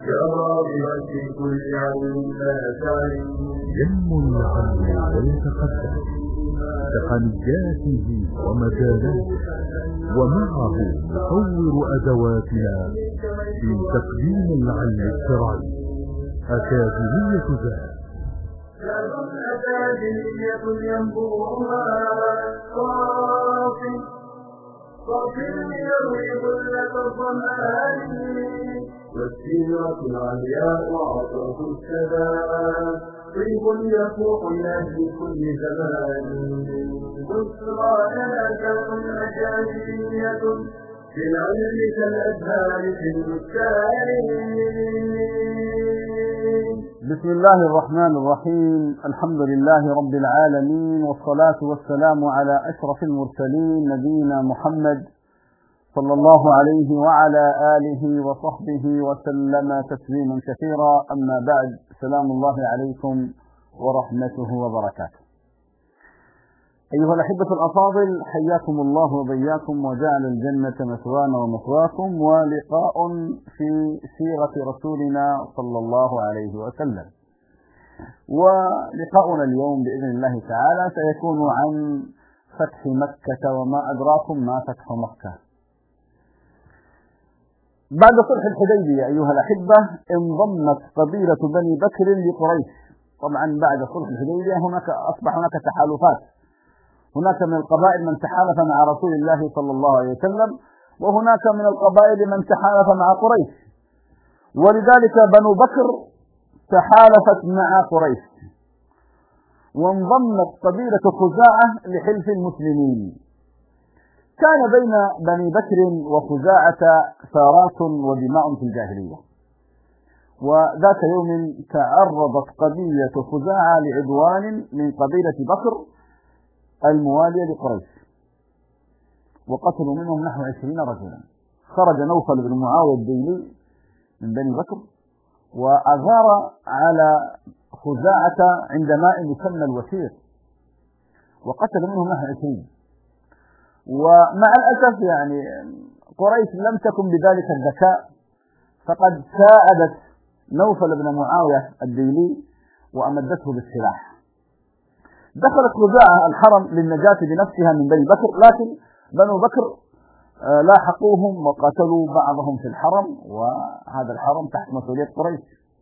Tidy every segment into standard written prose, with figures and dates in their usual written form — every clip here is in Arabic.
يا راغبا في كل علم لا تعلم. ينمو العلم ويتقدم تقنياته ومجالاته، ومعه نطور أدواتنا في تقديم العلم الشرعي. أكاديمية ذات أكاديمية ينبوعها صافي يروي ظلة الظمآن، والسيرة العلياء عطرة السلام، طيب يفوح لأهل كل زمان. بشرى لنا كون أكاديمية في العلم كالأزهار في البستان. بسم الله الرحمن الرحيم. الحمد لله رب العالمين، والصلاة والسلام على أشرف المرسلين نبينا محمد صلى الله عليه وعلى آله وصحبه وسلم تسليما كثيرا. أما بعد، سلام الله عليكم ورحمته وبركاته. أيها الأحبة الأفاضل، حياكم الله وبياكم وجعل الجنة مثوانا ومثواكم، ولقاء في سيرة رسولنا صلى الله عليه وسلم. ولقاؤنا اليوم بإذن الله تعالى سيكون عن فتح مكة وما أدراكم ما فتح مكة. بعد صلح الحديبية أيها الأحبة انضمت قبيلة بني بكر لقريش. طبعا بعد صلح الحديبية أصبح هناك تحالفات، هناك من القبائل من تحالف مع رسول الله صلى الله عليه وسلم، وهناك من القبائل من تحالف مع قريش، ولذلك بنو بكر تحالفت مع قريش، وانضمت قبيلة خزاعة لحلف المسلمين. كان بين بني بكر وخزاعة ثارات ودماء في الجاهلية، وذات يوم تعرضت قبيلة خزاعة لعدوان من قبيلة بكر الموالية لقريش، وقتلوا منهم نحو 20 رجلا. خرج نوفل بن معاوية الديلي من بني بكر وأغار على خزاعة عند ماء يسمى الوسير، وقتل منهم نحو 20. ومع الأسف يعني قريش لم تكن بذلك الذكاء، فقد ساعدت نوفل بن معاوية الديلي وأمدته بالسلاح. دخلت خزاعة الحرم للنجاة بنفسها من بني بكر، لكن بنو بكر لاحقوهم وقتلوا بعضهم في الحرم، وهذا الحرم تحت مسؤولية قريش.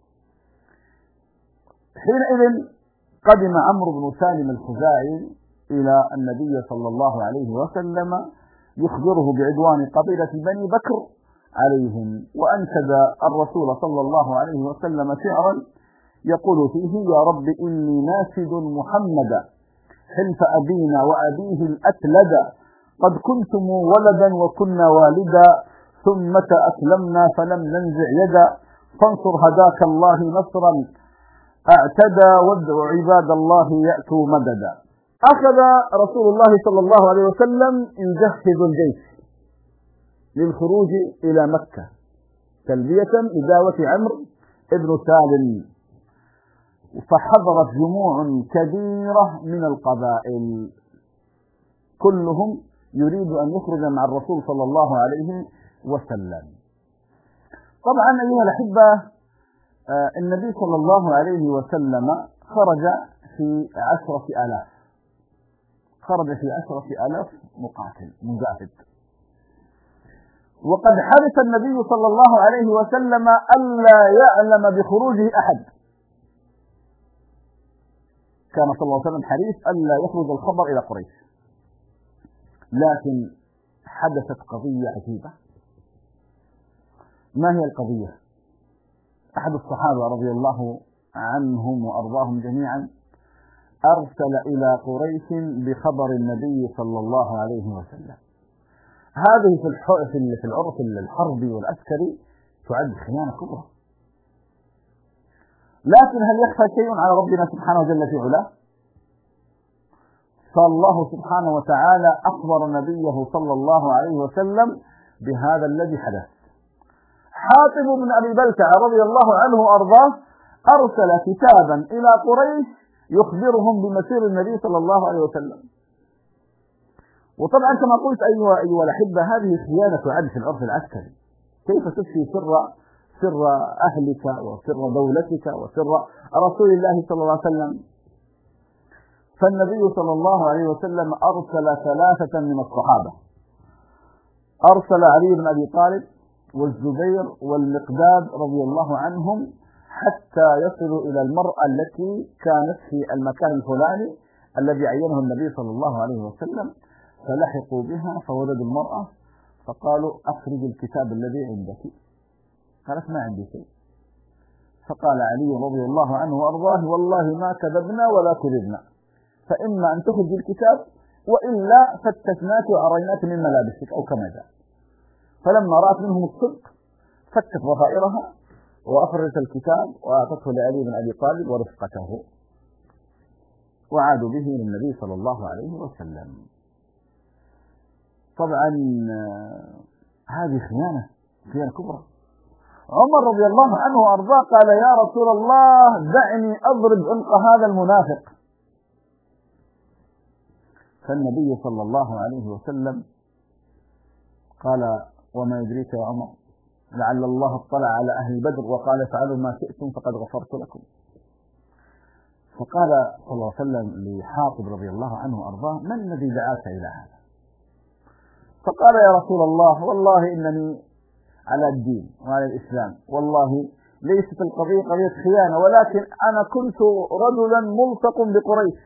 حينئذ قدم عمرو بن سالم الخزاعي إلى النبي صلى الله عليه وسلم يخبره بعدوان قبيلة بني بكر عليهم، وأنشد الرسول صلى الله عليه وسلم شعرا يقول فيه: يا رب إني ناشد محمدا حلف أبينا وأبيه الأتلد، قد كنتم ولدا وكنا والدا، ثم أسلمنا فلم ننزع يدا، فانصر هداك الله نصرا اعتدى، وادع عباد الله يأتوا مددا. أخذ رسول الله صلى الله عليه وسلم يجهز الجيش للخروج إلى مكة تلبية لدعوة عمرو بن سالم، فحضرت جموع كبيرة من القبائل كلهم يريد أن يخرج مع الرسول صلى الله عليه وسلم. طبعا أيها الأحبة، النبي صلى الله عليه وسلم خرج في 10,000، خرج في 10,000 مقاتل مجاهد، وقد حرص النبي صلى الله عليه وسلم ألا يعلم بخروجه أحد. كان صلى الله عليه وسلم حريص ألا يخرج الخبر إلى قريش. لكن حدثت قضية عجيبة. ما هي القضية؟ أحد الصحابة رضي الله عنهم وأرضاهم جميعا أرسل إلى قريش بخبر النبي صلى الله عليه وسلم. هذه في العرف الحربي والعسكري تعد خيانة كبرى، لكن هل يخفى شيء على ربنا سبحانه جل في علاه؟ فالله سبحانه وتعالى أخبر نبيه صلى الله عليه وسلم بهذا الذي حدث. حاطب بن أبي بلتع رضي الله عنه وأرضاه أرسل كتابا إلى قريش يخبرهم بمسير النبي صلى الله عليه وسلم. وطبعا كما قلت أيها الأحبة، هذه خيانة عد في العرف العسكري. كيف تفشي سر سر أهلك وسر دولتك وسر رسول الله صلى الله عليه وسلم. فالنبي صلى الله عليه وسلم أرسل 3 من الصحابة، أرسل علي بن أبي طالب والزبير والمقداد رضي الله عنهم حتى يصلوا إلى المرأة التي كانت في المكان الفلاني الذي عينه النبي صلى الله عليه وسلم. فلحقوا بها فوجدوا المرأة فقالوا أخرج الكتاب الذي عندك. قالت ما عندي شيء. فقال علي رضي الله عنه وأرضاه والله ما كذبنا ولا كذبنا، فإما أن تخرج الكتاب وإلا فتشناك وأريناك من ملابسك أو كما جاء. فلما رأت منهم الصدق فكت ضفائرها وأخرجت الكتاب وأعطته لعلي بن أبي طالب ورفقته وعادوا به للنبي صلى الله عليه وسلم. طبعا هذه خيانة كبرى. عمر رضي الله عنه وأرضاه قال يا رسول الله دعني أضرب عنق هذا المنافق. فالنبي صلى الله عليه وسلم قال وما يدريك يا عمر لعل الله اطلع على أهل بدر وقال افعلوا ما شئتم فقد غفرت لكم. فقال صلى الله عليه وسلم لحاطب رضي الله عنه وأرضاه من الذي دعاك إلى هذا؟ فقال يا رسول الله والله إنني على الدين وعلى الإسلام، والله ليست القضية قضية خيانة، ولكن أنا كنت رجلا ملصق بقريش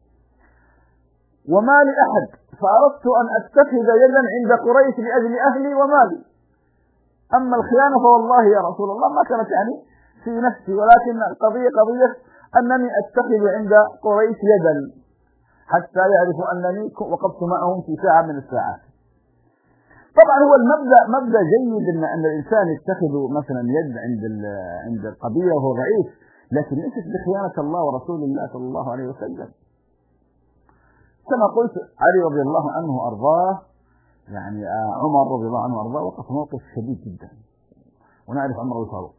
وما لأحد، فأردت أن أتخذ يدا عند قريش لأجل أهلي ومالي. أما الخيانة فوالله يا رسول الله ما كانت يعني في نفسي، ولكن القضية قضية أنني أتخذ عند قريش يدا حتى يعرفوا أنني وقفت معهم في ساعة من الساعات. طبعا هو مبدأ جيد أن الإنسان يتخذ مثلا يد عند القبيلة وهو ضعيف، لكن ليست بخيانة الله ورسول الله صلى الله عليه وسلم. كما قلت علي رضي الله عنه وأرضاه يعني عمر رضي الله عنه وأرضاه وقف موقف شديد جدا. ونعرف عمر الفاروق،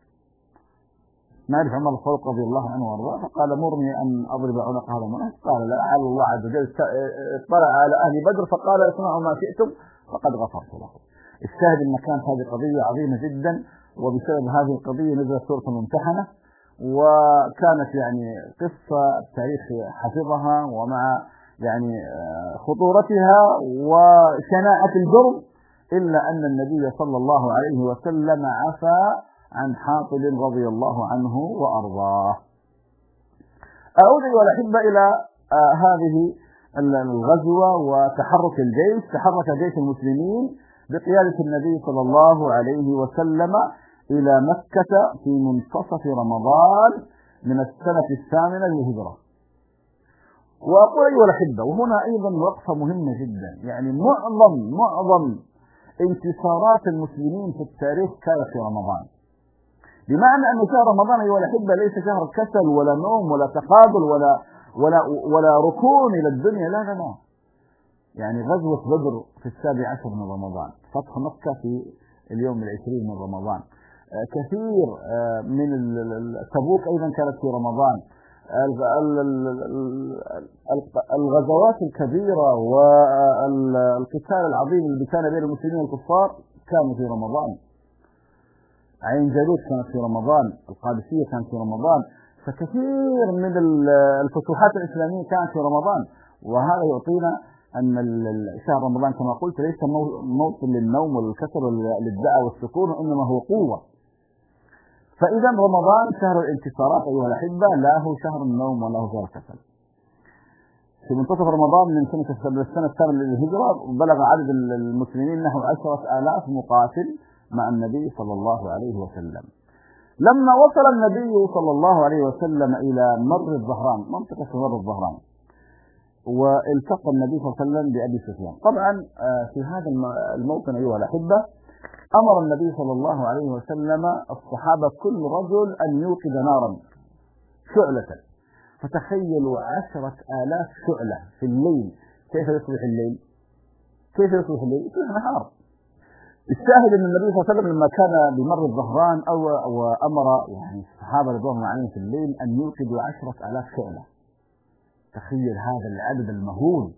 نعرف عمر الفاروق رضي الله عنه وأرضاه فقال مرني أن أضرب عنق هذا المنافق. قال لا، لعل الله عز وجل اطلع على أهل بدر فقال اسمعوا ما شئتم فقد غفرت لكم. الشاهد أن كانت هذه قضية عظيمة جدا، وبسبب هذه القضية نزلت سورة الممتحنة، وكانت يعني قصة التاريخ حفظها ومع يعني خطورتها وشناعة الجرم، إلا أن النبي صلى الله عليه وسلم عفى عن حاطب رضي الله عنه وأرضاه. أعود أيها الأحبة إلى هذه الغزوة وتحرك الجيش. تحرك جيش المسلمين بقيادة النبي صلى الله عليه وسلم إلى مكة في منتصف رمضان من السنة 8 للهجرة. وأقول أيها الأحبة وهنا أيضا وقفة مهمة جدا، يعني معظم انتصارات المسلمين في التاريخ كانت في رمضان، بمعنى أن شهر رمضان أيها الأحبة ليس شهر كسل ولا نوم ولا تقابل ولا ركون إلى الدنيا، لا. يعني غزوة بدر في 17 من رمضان، فتح مكة في اليوم 20 من رمضان، كثير من تبوك أيضا كانت في رمضان، الغزوات الكبيرة والقتال العظيم اللي كان بين المسلمين والكفار كانوا في رمضان. عين جالوت كانت في رمضان، القادسية كانت في رمضان، فكثير من الفتوحات الإسلامية كانت في رمضان. وهذا يعطينا أن شهر رمضان كما قلت ليس موسم للنوم والكسل وللدعاء والسكون، وإنما هو قوة. فإذا رمضان شهر الانتصارات أيها الأحبة، لا هو شهر النوم ولا هو شهر الكسل. في منتصف رمضان من السنة 8 للهجرة بلغ عدد المسلمين نحو 10,000 مقاتل مع النبي صلى الله عليه وسلم. لما وصل النبي صلى الله عليه وسلم إلى مر الظهران، منطقة مر الظهران، والتقى النبي صلى الله عليه وسلم بأبي سفيان. طبعا في هذا الموطن أيها الأحبة أمر النبي صلى الله عليه وسلم الصحابة كل رجل أن يوقد نارا شعلة. فتخيلوا 10,000 شعلة في الليل، كيف يصبح الليل؟ كيف يصبح الليل؟ في نهار. الشاهد أن النبي صلى الله عليه وسلم لما كان بمر الظهران وأمر يعني الصحابة رضوان الله عليهم في الليل أن يوقدوا 10,000 شعلة. تخيل هذا العدد المهول.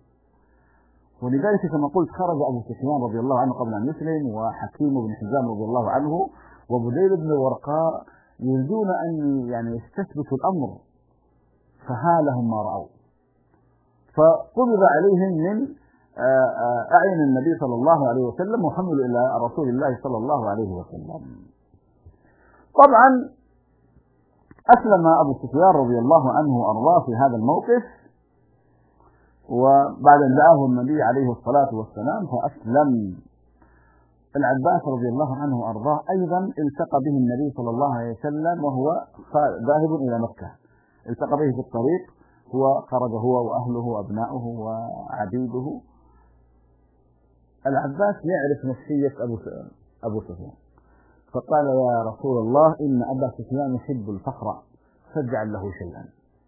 ولذلك كما قلت خرج أبو سفيان رضي الله عنه قبل أن يسلم، وحكيم بن حزام رضي الله عنه، وبديل بن الورقاء يريدون أن يعني يستثبتوا الأمر، فهالهم ما رأوا، فقبض عليهم من أعين النبي صلى الله عليه وسلم وحملوا إلى رسول الله صلى الله عليه وسلم. طبعا أسلم أبو سفيان رضي الله عنه وأرضاه في هذا الموقف، وبعد أن دعاه النبي عليه الصلاة والسلام فأسلم. العباس رضي الله عنه وأرضاه أيضا التقى به النبي صلى الله عليه وسلم وهو ذاهب إلى مكة، التقى به في الطريق، هو خرج هو وأهله وأبناؤه وعبيده. العباس يعرف نفسية أبو سفيان، فقال يا رسول الله إن أبا سفيان يحب الفخر فاجعل له شيئا.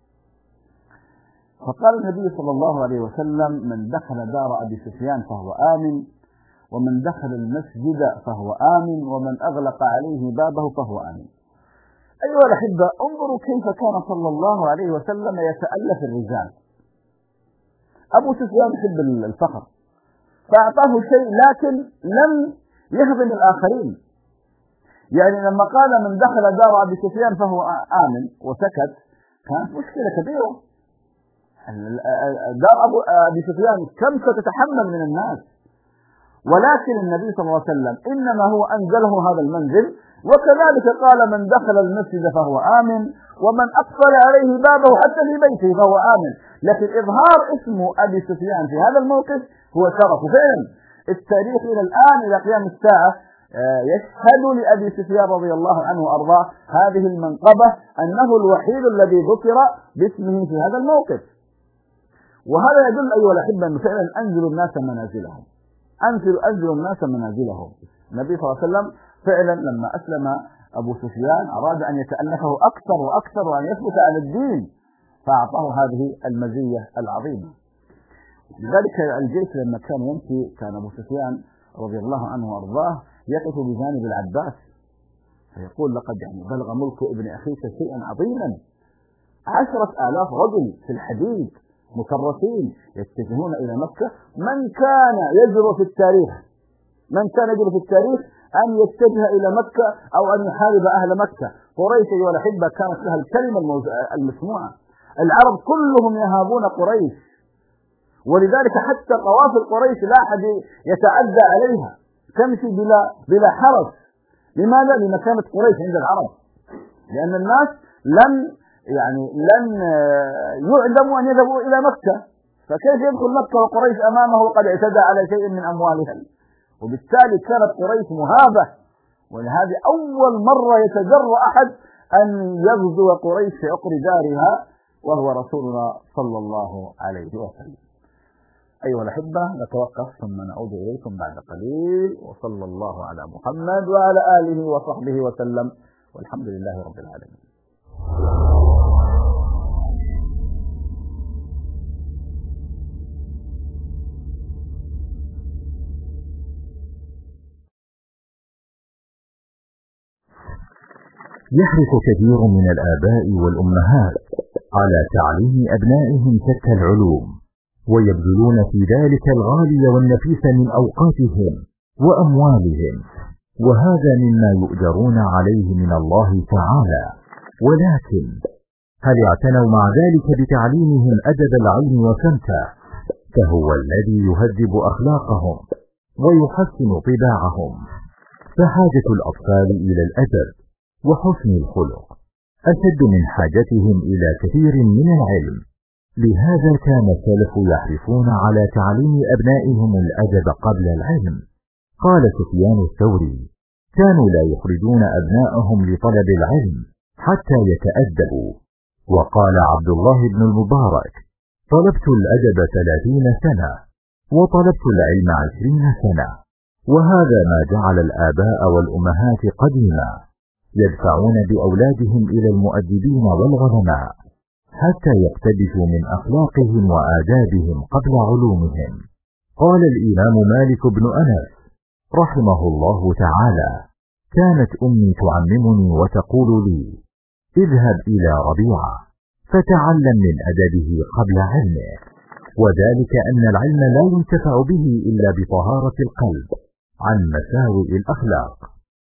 فقال النبي صلى الله عليه وسلم من دخل دار أبي سفيان فهو آمن، ومن دخل المسجد فهو آمن، ومن أغلق عليه بابه فهو آمن. أيها الأحبة، انظروا كيف كان صلى الله عليه وسلم يتألف الرجال. أبو سفيان يحب الفخر فأعطاه شيء، لكن لم يخدم الآخرين. يعني لما قال من دخل دار أبي سفيان فهو آمن وسكت، كانت مشكلة كبيرة. دار أبي سفيان كم ستتحمل من الناس، ولكن النبي صلى الله عليه وسلم إنما هو أنزله هذا المنزل، وكذلك قال من دخل المسجد فهو آمن، ومن أقفل عليه بابه حتى في بيته فهو آمن. لكن إظهار اسم أبي سفيان في هذا الموقف هو شرف. فعلا التاريخ إلى الآن إلى قيام الساعة يشهد لأبي سفيان رضي الله عنه وأرضاه هذه المنقبة، أنه الوحيد الذي ذكر باسمه في هذا الموقف. وهذا يدل أيها الأحبة أنه فعلا أنزلوا الناس منازلهم، أنزلوا الناس منازلهم. النبي صلى الله عليه وسلم فعلا لما أسلم أبو سفيان أراد أن يتألفه أكثر وأكثر وأن يثبت على الدين، فأعطاه هذه المزية العظيمة. لذلك الجيش لما كان يمشي كان أبو سفيان رضي الله عنه وأرضاه يقف بجانب العباس فيقول لقد بلغ ملك ابن أخيك شيئا عظيما، 10,000 رجل في الحديد مكرسين يتجهون إلى مكة. من كان يجرؤ في التاريخ أن يتجه إلى مكة أو أن يحارب أهل مكة؟ قريش أيها الأحبة كانت لها الكلمة المسموعة، العرب كلهم يهابون قريش، ولذلك حتى قوافل قريش لا أحد يتعدى عليها، تمشي بلا حرج. لماذا؟ لمكانة قريش عند العرب، لأن الناس لن يعدموا أن يذهبوا إلى مكة، فكيف يدخل مكة وقريش أمامه وقد اعتدى على شيء من أموالهم؟ وبالتالي كانت قريش مهابة، ولهذه أول مرة يتجرأ أحد أن يغزو قريش في عقر دارها وهو رسولنا صلى الله عليه وسلم. أيها الأحبة، نتوقف ثم نعود إليكم بعد قليل، وصلى الله على محمد وعلى آله وصحبه وسلم، والحمد لله رب العالمين. يحرص كثير من الآباء والأمهات على تعليم أبنائهم شتى العلوم، ويبذلون في ذلك الغالي والنفيس من أوقاتهم وأموالهم، وهذا مما يؤجرون عليه من الله تعالى. ولكن هل اعتنوا مع ذلك بتعليمهم أدب العلم وسمته؟ فهو الذي يهذب أخلاقهم ويحسن طباعهم. فحاجة الأطفال إلى الأدب وحسن الخلق أشد من حاجتهم إلى كثير من العلم. لهذا كان السلف يحرصون على تعليم أبنائهم الأدب قبل العلم. قال سفيان الثوري: كانوا لا يخرجون أبنائهم لطلب العلم حتى يتأدبوا. وقال عبد الله بن المبارك: طلبت الأدب 30 سنة وطلبت العلم 20 سنة. وهذا ما جعل الآباء والأمهات قديما يدفعون بأولادهم إلى المؤدبين والعلماء حتى يقتبسوا من أخلاقهم وآدابهم قبل علومهم. قال الإمام مالك بن أنس رحمه الله تعالى: كانت أمي تعممني وتقول لي: اذهب إلى ربيعة فتعلم من أدبه قبل علمه، وذلك أن العلم لا ينتفع به إلا بطهارة القلب عن مساوئ الأخلاق.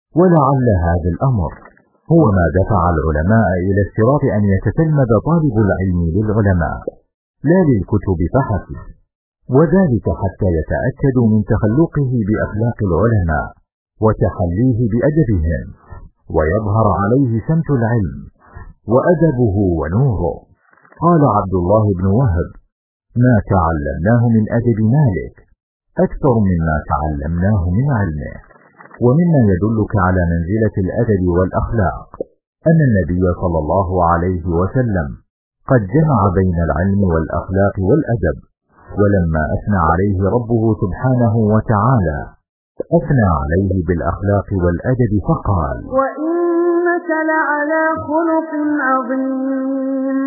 ولعل هذا الأمر هو ما دفع العلماء إلى اشتراط أن يتتلمذ طالب العلم للعلماء لا للكتب فحسب، وذلك حتى يتأكدوا من تخلقه بأخلاق العلماء وتحليه بأدبهم، ويظهر عليه سمت العلم وأدبه ونوره. قال عبد الله بن وهب: ما تعلمناه من أدب مالك أكثر مما تعلمناه من علمه. ومما يدلك على منزلة الأدب والأخلاق أن النبي صلى الله عليه وسلم قد جمع بين العلم والأخلاق والأدب، ولما أثنى عليه ربه سبحانه وتعالى أثنى عليه بالأخلاق والأدب فقال: وإنك لعلى خلق عظيم.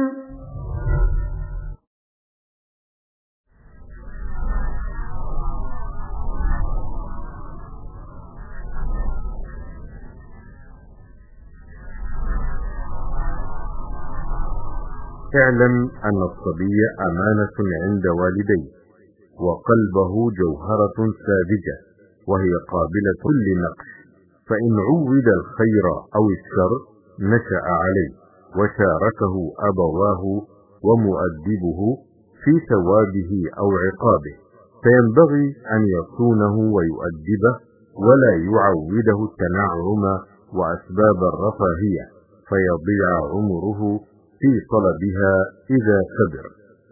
اعلم أن الصبي أمانة عند والديه، وقلبه جوهرة ساذجة وهي قابلة للنقش، فإن عود الخير أو الشر نشأ عليه، وشاركه أبواه ومؤدبه في ثوابه أو عقابه، فينبغي أن يصونه ويؤدبه ولا يعوده التنعم وأسباب الرفاهية فيضيع عمره في طلبها إذا كبر.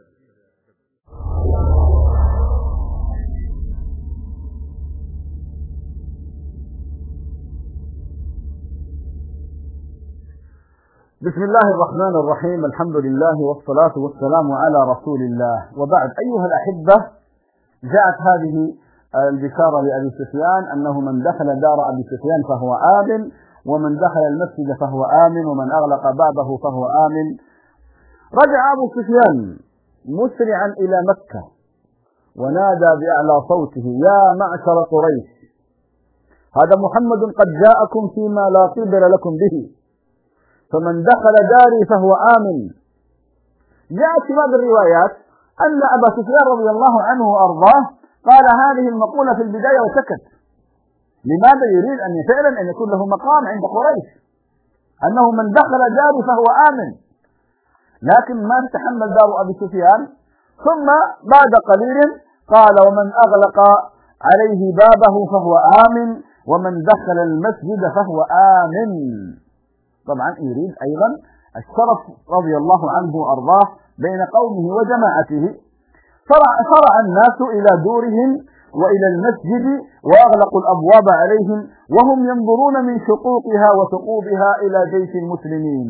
بسم الله الرحمن الرحيم، الحمد لله والصلاة والسلام على رسول الله، وبعد. أيها الأحبة، جاءت هذه البشارة لأبي سفيان أنه من دخل دار أبي سفيان فهو آمن، ومن دخل المسجد فهو آمن، ومن أغلق بابه فهو آمن. رجع أبو سفيان مسرعا إلى مكة ونادى بأعلى صوته: يا معشر قريش، هذا محمد قد جاءكم فيما لا قبل لكم به، فمن دخل داري فهو آمن. جاءت في بعض الروايات أن أبا سفيان رضي الله عنه وأرضاه قال هذه المقولة في البداية وسكت. لماذا؟ يريد أن فعلا أن يكون له مقام عند قريش، أنه من دخل داري فهو آمن، لكن ما تحمل دار أبي سفيان. ثم بعد قليل قال: ومن أغلق عليه بابه فهو آمن، ومن دخل المسجد فهو آمن. طبعا يريد أيضا الشرف رضي الله عنه وأرضاه بين قومه وجماعته. فرع الناس إلى دورهم وإلى المسجد وأغلقوا الأبواب عليهم، وهم ينظرون من شقوقها وثقوبها إلى جيش المسلمين.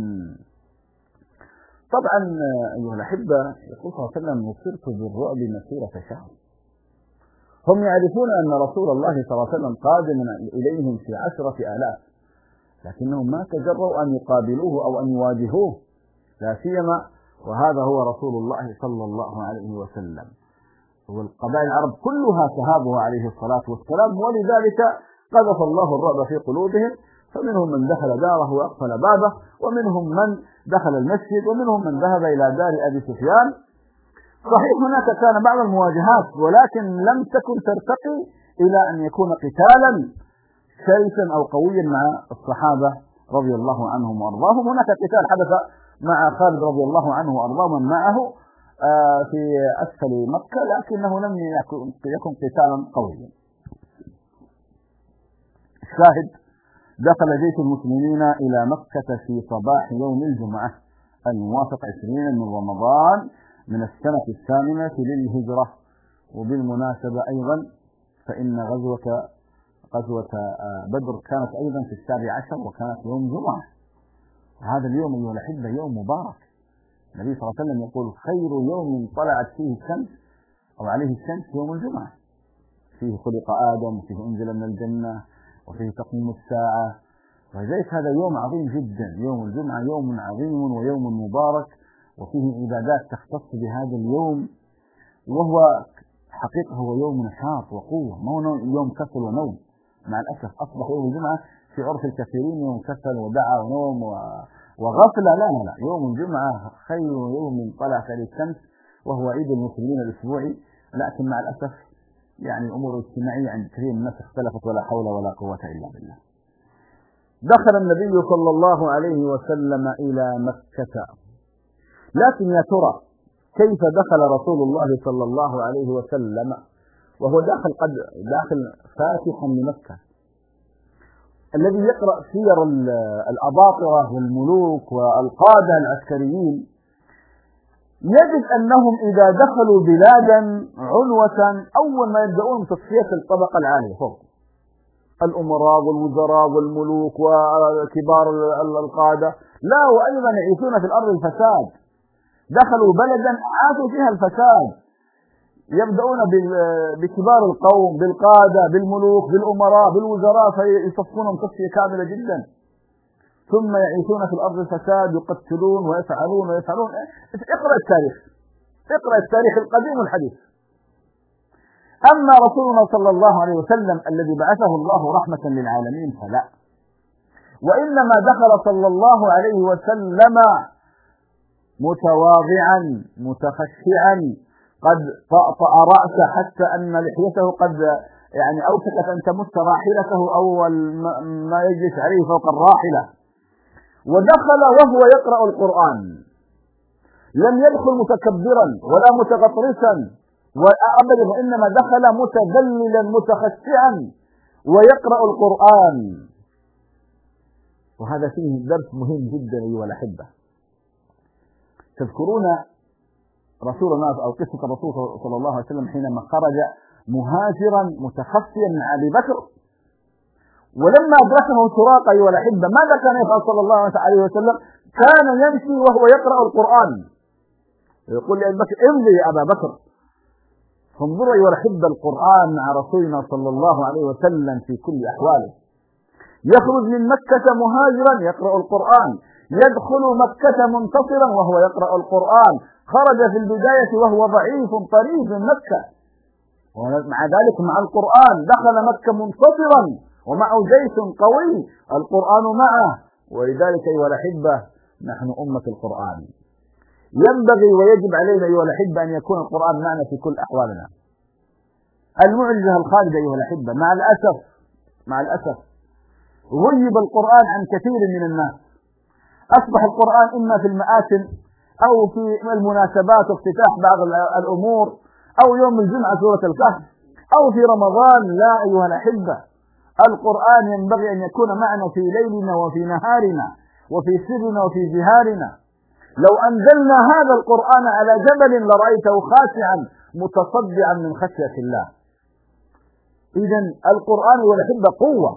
طبعا أيها الأحبة، يقول صلى الله عليه وسلم: نصرت بالرعب مسيرة شهر. هم يعرفون أن رسول الله صلى الله عليه وسلم قادم إليهم في 10,000، لكنهم ما تجرؤوا أن يقابلوه أو أن يواجهوه، لا سيما وهذا هو رسول الله صلى الله عليه وسلم، والقبائل العرب كلها تهابه عليه الصلاة والسلام، ولذلك قذف الله الرعب في قلوبهم، فمنهم من دخل داره وأقفل بابه، ومنهم من دخل المسجد، ومنهم من ذهب إلى دار أبي سفيان. صحيح هناك كان بعض المواجهات، ولكن لم تكن ترتقي إلى أن يكون قتالا شرسا أو قويا مع الصحابة رضي الله عنهم وأرضاهم. هناك قتال حدث مع خالد رضي الله عنه وأرضاه ومن معه في أسفل مكة، لكنه لم يكن قتالا قويا. الشاهد: دخل جيش المسلمين إلى مكة في صباح يوم الجمعة الموافق 20 من رمضان من السنة 8 للهجرة. وبالمناسبة أيضا فإن غزوة بدر كانت أيضا في 17 وكانت يوم جمعة. هذا اليوم أيها الأحبة يوم مبارك. النبي صلى الله عليه وسلم يقول: خير يوم طلعت فيه الشمس أو عليه الشمس يوم الجمعة، فيه خلق آدم، وفيه أنزل من الجنة، وفيه تقويم الساعة. ولذلك هذا يوم عظيم جدا. يوم الجمعة يوم عظيم ويوم مبارك، وفيه عبادات تختص بهذا اليوم، وهو حقيقة هو يوم نشاط وقوة، ما هو يوم كسل ونوم. مع الأسف أصبح يوم الجمعة في عرف الكثيرين يوم كسل ودعى ونوم وغفلة. لا، يوم الجمعة خير يوم طلعت عليه الشمس، وهو عيد المسلمين الأسبوعي. لكن مع الأسف يعني الأمور الاجتماعية عند كثير من الناس اختلفت، ولا حول ولا قوة إلا بالله. دخل النبي صلى الله عليه وسلم إلى مكة، لكن يا ترى كيف دخل رسول الله صلى الله عليه وسلم وهو داخل فاتحا لمكة؟ الذي يقرأ سير الأباطرة والملوك والقادة العسكريين يجد أنهم إذا دخلوا بلادا عنوة أول ما يبدأون تصفية الطبقة العالية فوق، الأمراء والوزراء والملوك وكبار القادة، لا وأيضا يعيشون في الأرض الفساد، دخلوا بلدا عاشوا فيها الفساد، يبدأون بكبار القوم، بالقادة، بالملوك، بالأمراء، بالوزراء، فيصفونهم تصفية كاملة جدا، ثم يعيشون في الأرض الفساد، يقتلون ويفعلون. اقرأ التاريخ القديم والحديث. أما رسولنا صلى الله عليه وسلم الذي بعثه الله رحمة للعالمين فلا، وإنما دخل صلى الله عليه وسلم متواضعا متخشعا، قد طأطأ رأسه حتى أن لحيته قد أوشكت أن تمس راحلته أول ما يجلس عليه فوق الراحلة، ودخل وهو يقرأ القرآن، لم يدخل متكبرا ولا متغطرسا أبدا، وإنما دخل متذللا متخشعا ويقرأ القرآن. وهذا فيه درس مهم جدا أيها الأحبة. تذكرون رسول الله أو قصة الرسول صلى الله عليه وسلم حينما خرج مهاجرا متخفيا مع أبي بكر، ولما أدركه سراقة أيها الأحبة ماذا كان يفعل صلى الله عليه وسلم؟ كان يمشي وهو يقرأ القرآن، يقول لأبي بكر امضي يا أبا بكر. فانظروا أيها الأحبة القرآن مع رسولنا صلى الله عليه وسلم في كل أحواله، يخرج من مكة مهاجرا يقرأ القرآن، يدخل مكة منتصرا وهو يقرأ القرآن، خرج في البداية وهو ضعيف طريف من مكة، ومع ذلك مع القرآن دخل مكة منتصرا ومعه جيش قوي القرآن معه. ولذلك أيها الأحبة نحن أمة القرآن، ينبغي ويجب علينا أيها الأحبة أن يكون القرآن معنا في كل أحوالنا. المعجزة الخالدة أيها الأحبة مع الأسف غيب القرآن عن كثير من الناس، أصبح القرآن إما في المآتم أو في المناسبات وافتتاح بعض الأمور أو يوم الجمعة سورة الكهف أو في رمضان. لا أيها الأحبة، القرآن ينبغي أن يكون معنا في ليلنا وفي نهارنا وفي سرنا وفي جهارنا. لو أنزلنا هذا القرآن على جبل لرأيته خاشعا متصدعا من خشية الله. إذن القرآن والأحبة قوة.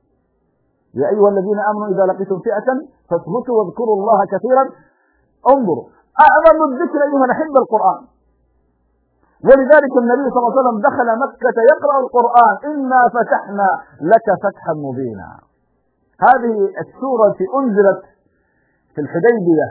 يا أيها الذين آمنوا إذا لقيتم فئة فاثبتوا واذكروا الله كثيرا. انظروا أعظم الذكر أيها الأحبة القرآن، ولذلك النبي صلى الله عليه وسلم دخل مكة يقرأ القرآن إنا فتحنا لك فتحا مبينا. هذه السورة أنزلت في الحديبية،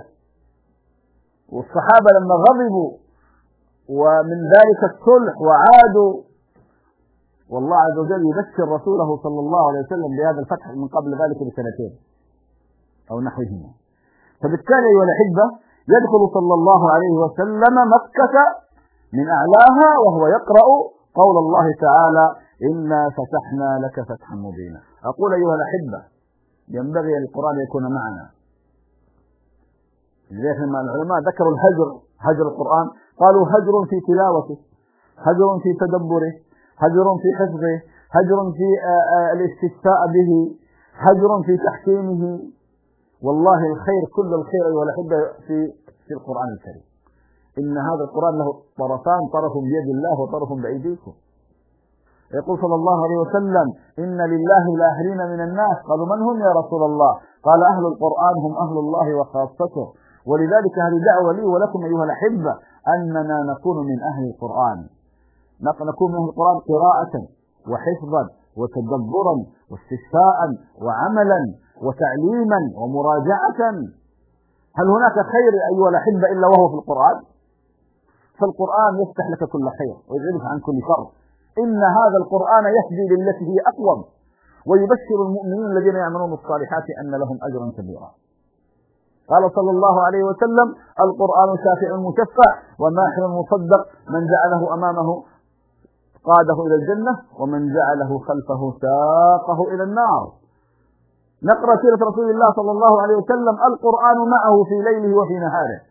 والصحابة لما غضبوا ومن ذلك الصلح وعادوا، والله عز وجل يبشر رسوله صلى الله عليه وسلم بهذا الفتح من قبل ذلك بسنتين أو نحوهما. فبالتالي أيها الأحبة يدخل صلى الله عليه وسلم مكة من أعلاها وهو يقرأ قول الله تعالى إنا فتحنا لك فتحا مبينا. أقول أيها الأحبة ينبغي القرآن يكون معنا. لذلك لما العلماء ذكروا هجر القرآن قالوا هجر في تلاوته، هجر في تدبره، هجر في حفظه، هجر في الاستشفاء به، هجر في تحكيمه. والله الخير كل الخير أيها الأحبة في القرآن الكريم. إن هذا القرآن له طرفان، طرف بيد الله وطرف بأيديكم. يقول صلى الله عليه وسلم إن لله لأهلين من الناس. قالوا من هم يا رسول الله؟ قال أهل القرآن هم أهل الله وخاصته. ولذلك هذه دعوة لي ولكم أيها الأحبة أننا نكون من أهل القرآن، نكون من أهل القرآن قراءة وحفظا وتدبرا واستشفاء وعملا وتعليما ومراجعة. هل هناك خير أيها الأحبة إلا وهو في القرآن؟ فالقرآن يفتح لك كل خير ويغنيك عن كل شر. إن هذا القرآن يهدي للتي هي أقوم ويبشر المؤمنين الذين يعملون الصالحات أن لهم أجرا كبيرا. قال صلى الله عليه وسلم القرآن شافع مشفع وماحر مصدق، من جعله أمامه قاده إلى الجنة ومن جعله خلفه ساقه إلى النار. نقرأ سيرة رسول الله صلى الله عليه وسلم القرآن معه في ليله وفي نهاره.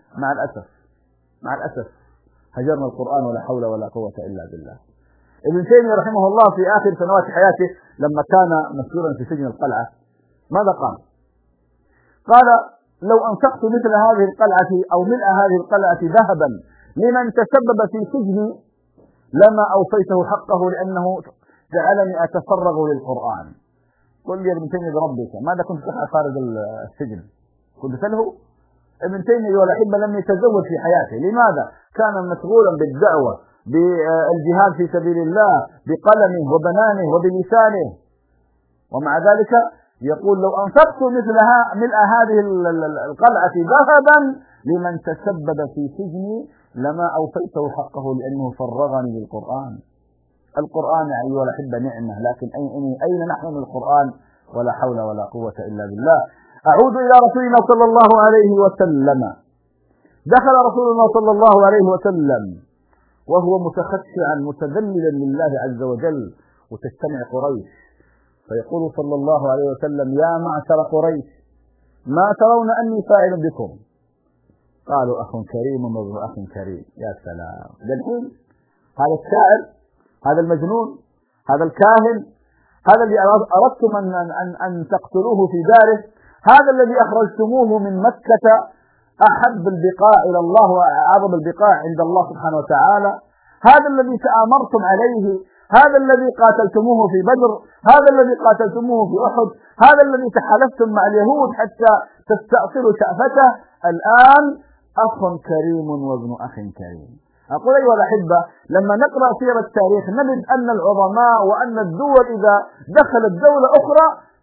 مع الأسف هجرنا القرآن ولا حول ولا قوة إلا بالله. ابن تيمية رحمه الله في آخر سنوات حياته لما كان مسجونا في سجن القلعة ماذا قال؟ قال: لو أنفقت مثل هذه القلعة أو ملء هذه القلعة ذهبا لمن تسبب في سجني لما أوفيته حقه، لأنه جعلني أتفرغ للقرآن. قل لي ابن تيمية بربك ماذا كنت تفعل خارج السجن؟ كنت تلهو؟ ابن تيمية والأحبة لم يتزوج في حياته. لماذا؟ كان مشغولا بالدعوة، بالجهاد في سبيل الله، بقلمه وبنانه وبلسانه. ومع ذلك يقول: لو أنفقت ملء هذه القلعة ذهبا لمن تسبب في سجني لما أوفيته حقه، لأنه فرغني للقرآن. القرآن أيها الأحبة نعمة، لكن أين نحن من القرآن؟ ولا حول ولا قوة إلا بالله. أعود إلى رسولنا صلى الله عليه وسلم. دخل رسولنا صلى الله عليه وسلم وهو متخشعا متذللا لله عز وجل، وتجتمع قريش، فيقول صلى الله عليه وسلم: يا معشر قريش، ما ترون أني فاعل بكم؟ قالوا: أخ كريم وابن أخ كريم. يا سلام، الحين هذا الشاعر، هذا المجنون، هذا الكاهن، هذا الذي أردتم أن تقتلوه في داره، هذا الذي أخرجتموه من مكة أحب البقاع إلى الله وأعظم البقاع عند الله سبحانه وتعالى، هذا الذي تآمرتم عليه، هذا الذي قاتلتموه في بدر، هذا الذي قاتلتموه في أحد، هذا الذي تحالفتم مع اليهود حتى تستأصلوا شأفته، الآن أخ كريم وابن أخ كريم. أقول أيها الأحبة، لما نقرأ سيرة التاريخ نجد أن العظماء وأن الدول إذا دخلت دولة أخرى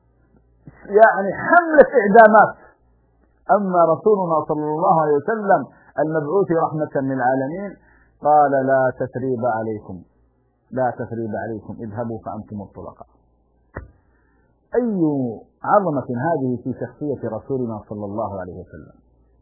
يعني حملة إعدامات، أما رسولنا صلى الله عليه وسلم المبعوث رحمة للعالمين قال: لا تثريب عليكم، لا تثريب عليكم، اذهبوا فأنتم الطلقاء. أي عظمة هذه في شخصية رسولنا صلى الله عليه وسلم،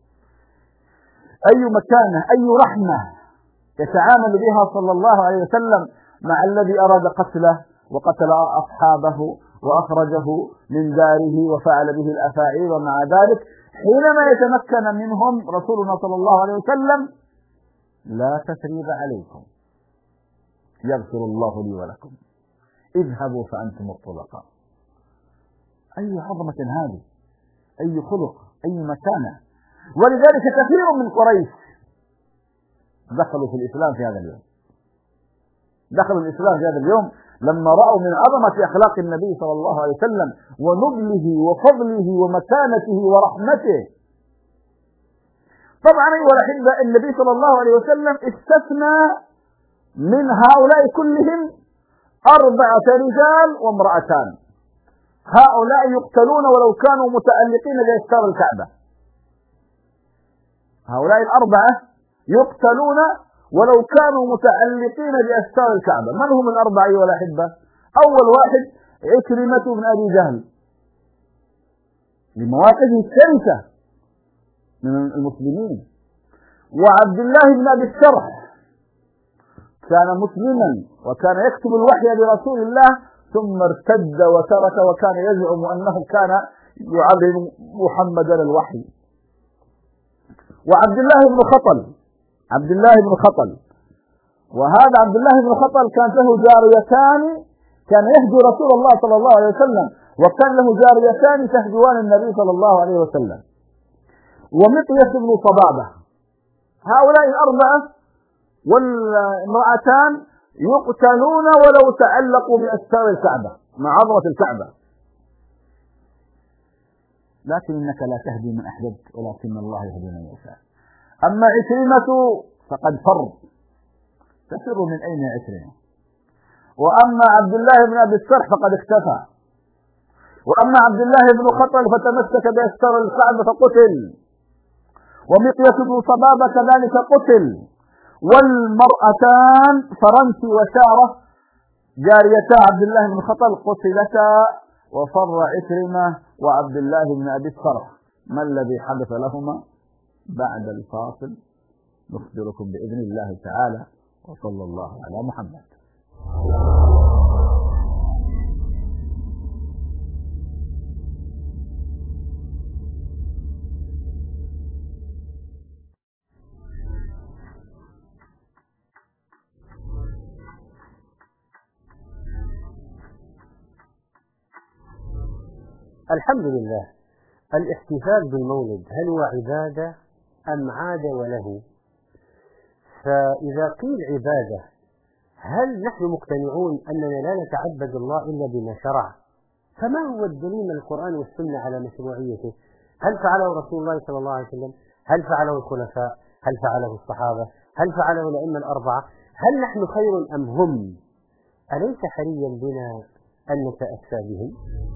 أي مكانة، أي رحمة يتعامل بها صلى الله عليه وسلم مع الذي أراد قتله وقتل أصحابه وأخرجه من داره وفعل به الأفاعيل. ومع ذلك حينما يتمكن منهم رسولنا صلى الله عليه وسلم: لا تثريب عليكم، يغفر الله لي ولكم، اذهبوا فأنتم الطلقاء. أي عظمة هذه، أي خلق، أي مكانة. ولذلك كثير من قريش دخلوا في الإسلام في هذا اليوم، دخلوا الإسلام في هذا اليوم لما رأوا من عظمة أخلاق النبي صلى الله عليه وسلم ونبله وفضله ومكانته ورحمته. طبعا أيها الأحبة، النبي صلى الله عليه وسلم استثنى من هؤلاء كلهم 4 رجال وامرأتان، هؤلاء يقتلون ولو كانوا متألقين بأستار الكعبة. هؤلاء 4 يقتلون ولو كانوا متعلقين بأستار الكعبة. من هم ال4 أيها الأحبة؟ أول واحد عكرمة بن أبي جهل لمواقفه الشرسة من المسلمين، وعبد الله بن أبي السرح كان مسلما وكان يكتب الوحي لرسول الله ثم ارتد وترك وكان يزعم أنه كان يعلم محمدا الوحي. وعبد الله بن خطل، عبد الله بن خطل، وهذا عبد الله بن خطل كانت له جاريتان، كان يهدي رسول الله صلى الله عليه وسلم، وكان له جاريتان تهدوان النبي صلى الله عليه وسلم. ومطيس بن صبابة. هؤلاء 4 والامرأتان يقتلون ولو تعلقوا بأستار الكعبة مع عظمة الكعبة. لكن إنك لا تهدي من أحببت ولكن الله يهدي من يشاء. أما عكرمة فقد فر، تفر من أين عكرمة؟ وأما عبد الله بن أبي السرح فقد اختفى، وأما عبد الله بن خطل فتمسك بأستار الكعبة فقتل، ومطيس بن صبابة كذلك قتل. والمرأتان فرنسي وسارة جاريتا عبد الله بن خطل قتلتا، وفر عكرمة وعبد الله بن أبي السرح. ما الذي حدث لهما؟ بعد الفاصل نخبركم بإذن الله تعالى، وصلى الله على محمد. الحمد لله. الاحتفال بالمولد هل هو عبادة أم عادة وله؟ فإذا قيل عبادة، هل نحن مقتنعون أننا لا نتعبد الله إلا بما شرع؟ فما هو الدليل من القرآن والسنة على مشروعيته؟ هل فعله رسول الله صلى الله عليه وسلم؟ هل فعله الخلفاء؟ هل فعله الصحابة؟ هل فعله الأئمة الأربعة؟ هل نحن خير أم هم؟ أليس حريا بنا أن نتأسى بهم؟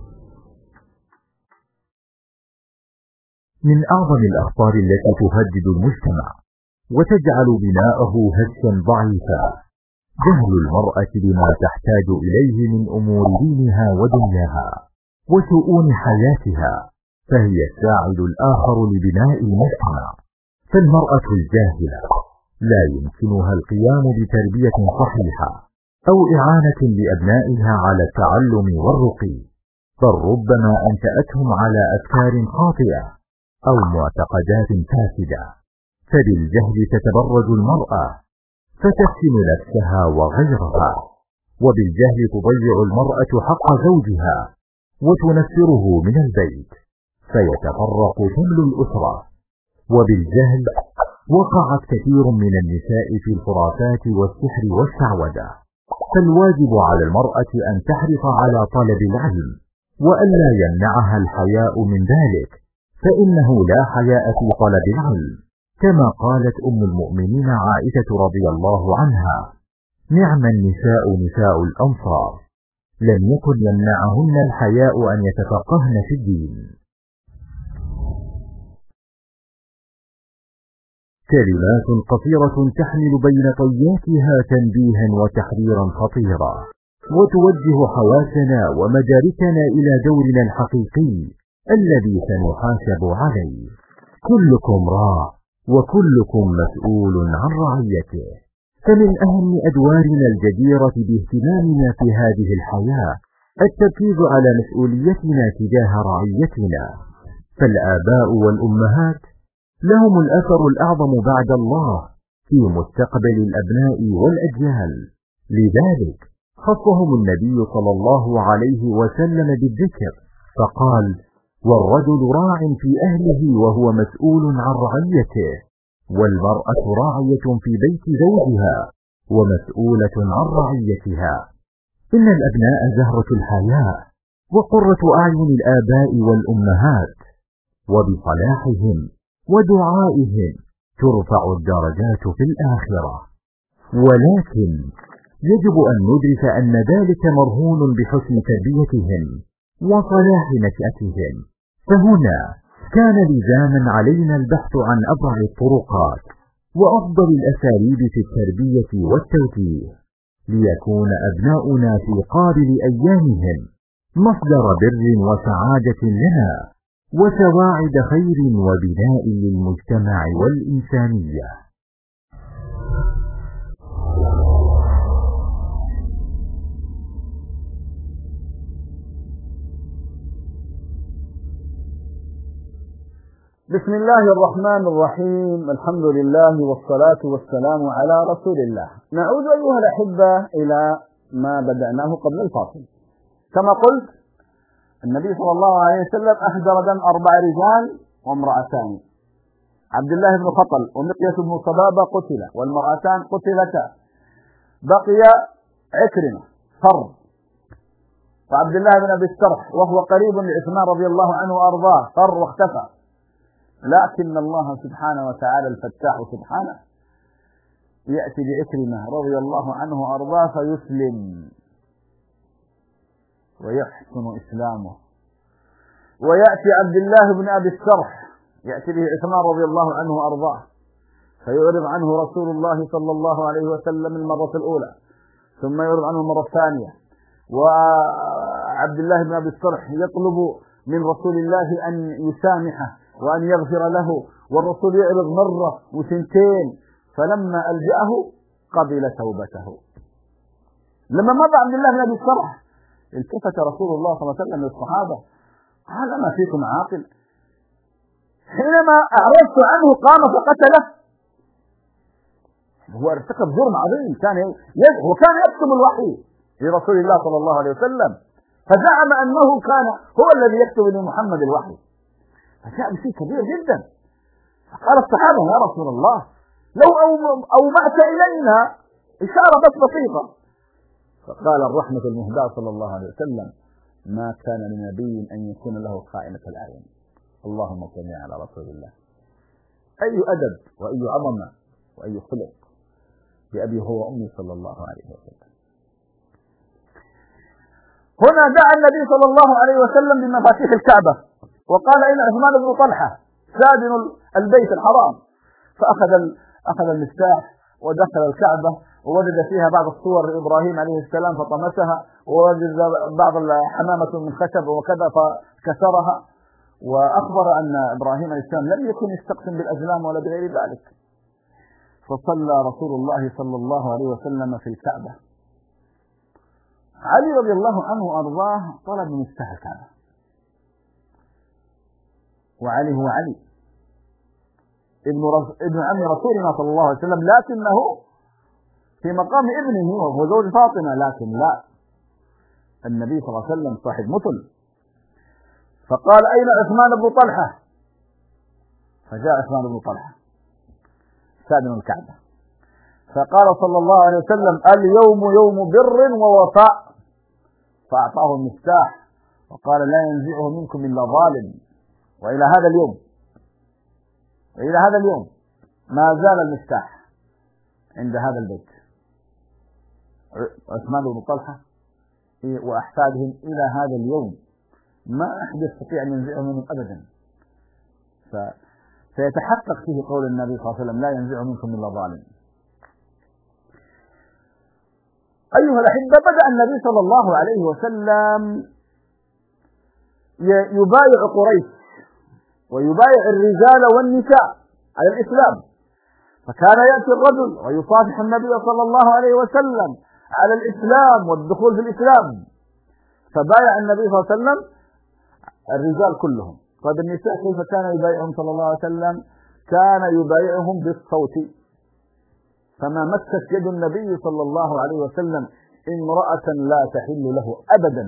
من أعظم الأخطار التي تهدد المجتمع وتجعل بناءه هشا ضعيفا جهل المرأة بما تحتاج إليه من أمور دينها ودنياها وشؤون حياتها، فهي الساعد الآخر لبناء المجتمع. فالمرأة الجاهلة لا يمكنها القيام بتربية صحيحة أو إعانة لأبنائها على التعلم والرقي، بل ربما أنشأتهم على أفكار خاطئة أو معتقدات فاسدة. فبالجهل تتبرج المرأة فتفتن نفسها وغيرها، وبالجهل تضيع المرأة حق زوجها وتنفره من البيت فيتفرق شمل الأسرة. وبالجهل وقعت كثير من النساء في الخرافات والسحر والشعوذة. فالواجب على المرأة أن تحرص على طلب العلم وألا يمنعها الحياء من ذلك، فإنه لا حياء في طلب العلم، كما قالت أم المؤمنين عائشة رضي الله عنها: نعم النساء نساء الأنصار، لم يكن يمنعهن الحياء أن يتفقهن في الدين. كلمات قصيرة تحمل بين طياتها تنبيها وتحذيرا خطيرا، وتوجه حواسنا ومداركنا إلى دورنا الحقيقي الذي سنحاسب عليه. كلكم راع وكلكم مسؤول عن رعيته. فمن أهم أدوارنا الجديرة باهتمامنا في هذه الحياة التركيز على مسؤوليتنا تجاه رعيتنا. فالآباء والأمهات لهم الأثر الأعظم بعد الله في مستقبل الأبناء والأجيال، لذلك خصهم النبي صلى الله عليه وسلم بالذكر فقال: والرجل راع في أهله وهو مسؤول عن رعيته، والمرأة راعية في بيت زوجها ومسؤولة عن رعيتها. إن الأبناء زهرة الحياة وقرة أعين الآباء والأمهات، وبصلاحهم ودعائهم ترفع الدرجات في الآخرة. ولكن يجب أن ندرك أن ذلك مرهون بحسن تربيتهم وصلاح نشأتهم. فهنا كان لزاما علينا البحث عن أبرع الطرقات وأفضل الأساليب في التربية والتوجيه، ليكون أبناؤنا في قابل أيامهم مصدر بر وسعادة لنا وسواعد خير وبناء للمجتمع والإنسانية. بسم الله الرحمن الرحيم. الحمد لله والصلاة والسلام على رسول الله. نعود أيها الأحبة إلى ما بدأناه قبل الفاصل. كما قلت، النبي صلى الله عليه وسلم أهدر دم 4 رجال وامرأتان. عبد الله بن خطل ومقياس بن صبابة قتل، والمرأتان قتلتا. بقي عكرمة فر، وعبد الله بن أبي السرح وهو قريب لعثمان رضي الله عنه وأرضاه فر واختفى. لكن الله سبحانه وتعالى الفتاح سبحانه يأتي بعكرمة رضي الله عنه وأرضاه فيسلم ويحسن إسلامه، ويأتي عبد الله بن أبي السرح يأتي به عثمان رضي الله عنه وأرضاه فيعرض عنه رسول الله صلى الله عليه وسلم المرة الأولى، ثم يعرض عنه المرة الثانية، وعبد الله بن أبي السرح يطلب من رسول الله أن يسامحه وأن يغفر له، والرسول يعرض مرة وثنتين، فلما ألجأه قبل توبته. لما مضى عبد الله بن أبي السرح التفت رسول الله صلى الله عليه وسلم للصحابة قال: أما فيكم عاقل؟ حينما أعرضت عنه قام فقتله. هو ارتكب جرم عظيم، وكان يكتب الوحي لرسول الله صلى الله عليه وسلم، فزعم أنه كان هو الذي يكتب لمحمد الوحي، فجاء بشيء كبير جدا. فقال الصحابة: يا رسول الله لو أومأت إلينا إشارة بس بسيطة. فقال الرحمة المهداة صلى الله عليه وسلم: ما كان لنبي أن يكون له خائنة الأعين. اللهم صل على رسول الله. أي أدب وأي عظمة وأي خلق بأبي هو وأمي صلى الله عليه وسلم. هنا دعا النبي صلى الله عليه وسلم بمفاتيح الكعبة، وقال: أين عثمان بن طلحة سادن البيت الحرام؟ فأخذ المفتاح ودخل الكعبة، ووجد فيها بعض الصور لإبراهيم عليه السلام فطمسها، ووجد بعض حمامة من خشب وكذا فكسرها، وأخبر أن إبراهيم عليه السلام لم يكن يستقسم بالأزلام ولا بغير ذلك. فصلى رسول الله صلى الله عليه وسلم في الكعبة. علي رضي الله عنه وأرضاه طلب مفتاح الكعبة، وعلي هو علي ابن عم رسولنا صلى الله عليه وسلم، لكنه في مقام ابنه وهو زوج فاطمة، لكن لا، النبي صلى الله عليه وسلم صاحب مثل. فقال: أين عثمان بن طلحة؟ فجاء عثمان بن طلحة سادن الكعبة، فقال صلى الله عليه وسلم: اليوم يوم بر ووفاء. فأعطاه المفتاح وقال: لا ينزعه منكم إلا ظالم. وإلى هذا اليوم ما زال المفتاح عند هذا البيت، عثمان بن طلحة وأحفادهم إلى هذا اليوم ما أحد يستطيع أن ينزعه منهم أبدا. فيتحقق فيه قول النبي صلى الله عليه وسلم: لا ينزعه منكم إلا ظالم. أيها الأحبة، بدأ النبي صلى الله عليه وسلم يبايع قريش ويبايع الرجال والنساء على الإسلام، فكان يأتي الرجل ويصافح النبي صلى الله عليه وسلم على الإسلام والدخول في الإسلام، فبايع النبي صلى الله عليه وسلم الرجال كلهم. طيب النساء كيف كان يبايعهم صلى الله عليه وسلم؟ كان يبايعهم بالصوت، فما مست يد النبي صلى الله عليه وسلم امرأة لا تحل له أبدا.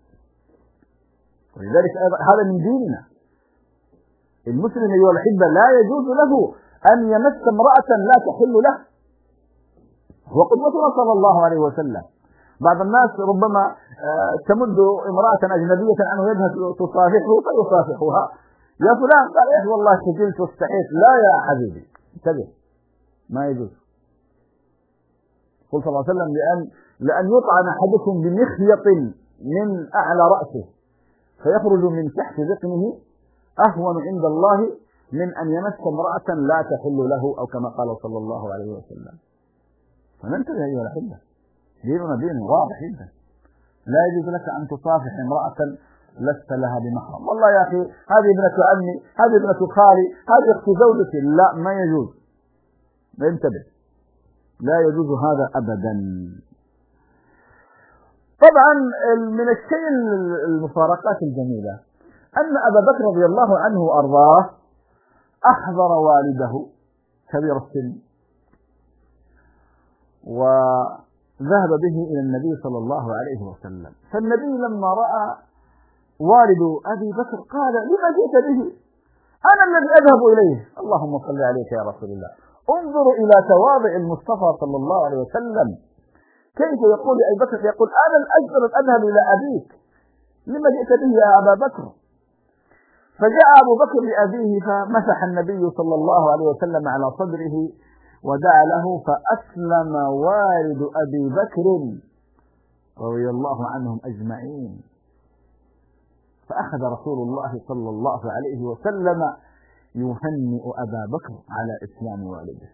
ولذلك هذا من ديننا. المسلم أيها الأحبة لا يجوز له أن يمس امرأة لا تحل له، هو قدوتنا صلى الله عليه وسلم. بعض الناس ربما تمد امرأة أجنبية عنه يدها تصافحه فيصافحها: يا فلان. قال: يا والله سجلت واستحيت. لا يا حبيبي، انتبه، ما يجوز. قل صلى الله عليه وسلم: لأن يطعن أحدكم بمخيط من أعلى رأسه فيخرج من تحت ذقنه أهون عند الله من أن يمس امرأة لا تحل له، أو كما قال صلى الله عليه وسلم. فننتبه أيها الأحبة، ديننا دين واضح جدا. لا يجوز لك أن تصافح امرأة لست لها بمحرم. والله يا أخي هذه ابنة عمي، هذه ابنة خالي، هذه أخت زوجتي. لا، ما يجوز. انتبه، لا يجوز هذا أبدا. طبعا من الشيء المفارقات الجميلة أن أبا بكر رضي الله عنه وأرضاه أحضر والده كبير السن وذهب به إلى النبي صلى الله عليه وسلم. فالنبي لما رأى والد أبي بكر قال: لما جئت به؟ أنا الذي أذهب إليه. اللهم صل عليك يا رسول الله. انظروا إلى تواضع المصطفى صلى الله عليه وسلم، كيف يقول لأبي بكر، يقول: أنا الأجدر أن أذهب إلى أبيك، لما جئت به يا أبا بكر؟ فجاء أبو بكر لأبيه فمسح النبي صلى الله عليه وسلم على صدره ودعا له، فأسلم والد أبي بكر رضي الله عنهم أجمعين. فأخذ رسول الله صلى الله عليه وسلم يهنئ أبا بكر على إسلام والده.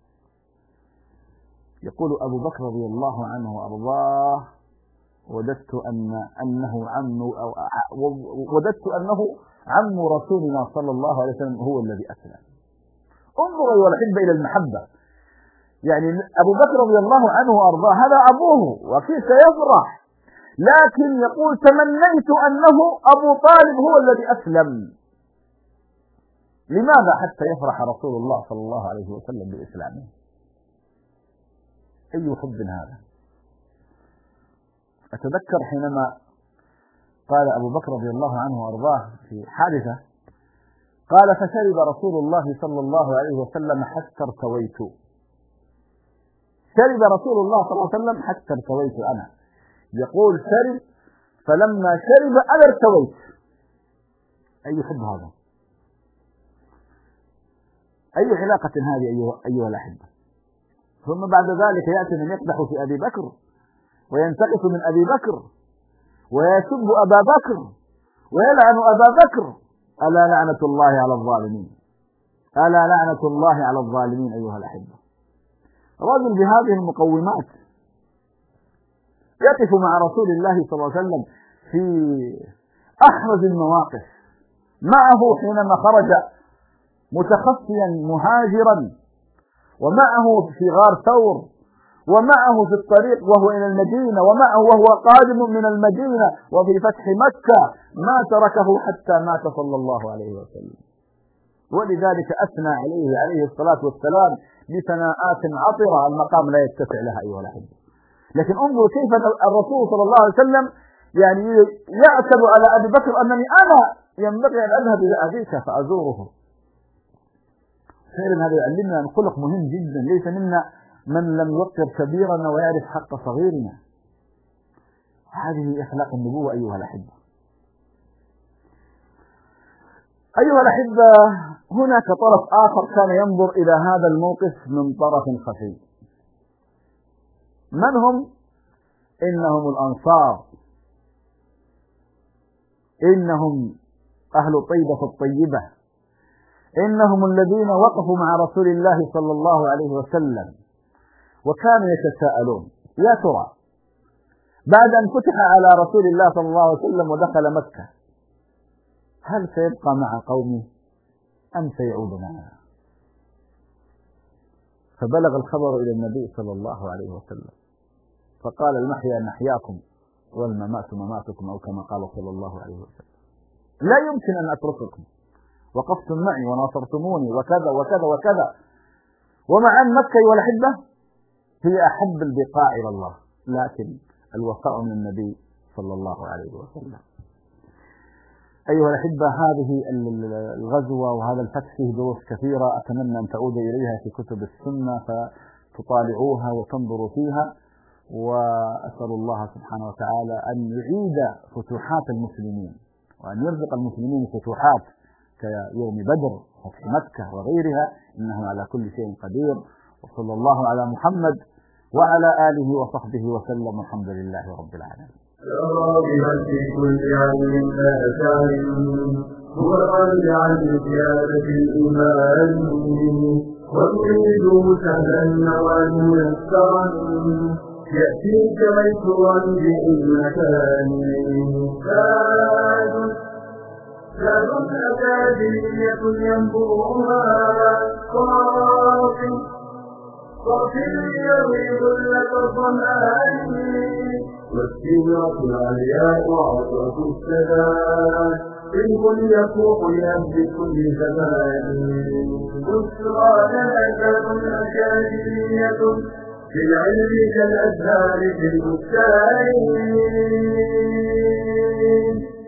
يقول أبو بكر رضي الله عنه وأرضاه: وددت أنه عم رسولنا صلى الله عليه وسلم هو الذي أسلم. انظروا أيها الأحبة إلى المحبة. يعني أبو بكر رضي الله عنه وأرضاه هذا أبوه وكيف سيفرح، لكن يقول: تمنيت أنه أبو طالب هو الذي أسلم. لماذا؟ حتى يفرح رسول الله صلى الله عليه وسلم بإسلامه. أي حب هذا! أتذكر حينما قال أبو بكر رضي الله عنه وأرضاه في حادثة، قال فشرب رسول الله صلى الله عليه وسلم حتى ارتويت. شرب رسول الله صلى الله عليه وسلم حتى ارتويت أنا. يقول شرب، فلما شرب أنا ارتويت. أي حب هذا؟ أي علاقة هذه أيها الأحبة؟ ثم بعد ذلك يأتي من يقدح في أبي بكر وينتقص من أبي بكر ويسب أبا بكر ويلعن أبا بكر. ألا لعنة الله على الظالمين، ألا لعنة الله على الظالمين أيها الأحبة. رجل بهذه المقومات يقف مع رسول الله صلى الله عليه وسلم في أحرج المواقف، معه حينما خرج متخفيا مهاجرا، ومعه في غار ثور، ومعه في الطريق وهو إلى المدينة، ومعه وهو قادم من المدينة وفي فتح مكة، ما تركه حتى مات صلى الله عليه وسلم. ولذلك أثنى عليه الصلاة والسلام بثناءات عطرة المقام لا يتسع لها أيها الأحبة. لكن انظر كيف الرسول صلى الله عليه وسلم يعني يعتب على أبي بكر أنني أنا ينبغي أن أذهب إلى أبيك فأزوره. فعلا هذا يعلمنا أن خلق مهم جدا، ليس منا من لم يوقر كبيرنا ويعرف حق صغيرنا. هذه أخلاق النبوة أيها الأحبة. أيها الأحبة، هناك طرف آخر كان ينظر إلى هذا الموقف من طرف خفي. من هم؟ إنهم الأنصار، إنهم أهل طيبة الطيبة، إنهم الذين وقفوا مع رسول الله صلى الله عليه وسلم وكانوا يتساءلون: يا ترى بعد أن فتح على رسول الله صلى الله عليه وسلم ودخل مكة هل سيبقى مع قومه أم سيعود معنا؟ فبلغ الخبر إلى النبي صلى الله عليه وسلم فقال: المحيا محياكم والممات مماتكم، أو كما قال صلى الله عليه وسلم: لا يمكن أن أترككم، وقفتم معي وناصرتموني وكذا وكذا وكذا. ومع أن مكة والحبة هي أحب البقاع إلى الله، لكن الوفاء من النبي صلى الله عليه وسلم. أيها الأحبة، هذه الغزوة وهذا الفتح فيه دروس كثيرة أتمنى أن تعود إليها في كتب السنة فتطالعوها وتنظروا فيها، وأسأل الله سبحانه وتعالى أن يعيد فتوحات المسلمين وأن يرزق المسلمين فتوحات كيوم بدر وفتح مكة وغيرها، إنه على كل شيء قدير. وصلى الله على محمد وعلى آله وصحبه وسلم، والحمد لله رب العالمين. راغبا في كل علم نافع هو القلب عن زيادة الإيمان، وتريد سهلا نوال ميسرا يأتيك ميسورا بإمكان. زاد أكاديمية ينبوها صافي يريد لك الظمآن، والسيرة العلياء عطرة السلام علم يفوق لأهل كل زمان. بشرى أكاديمية في العلم كالأزهار في البستان.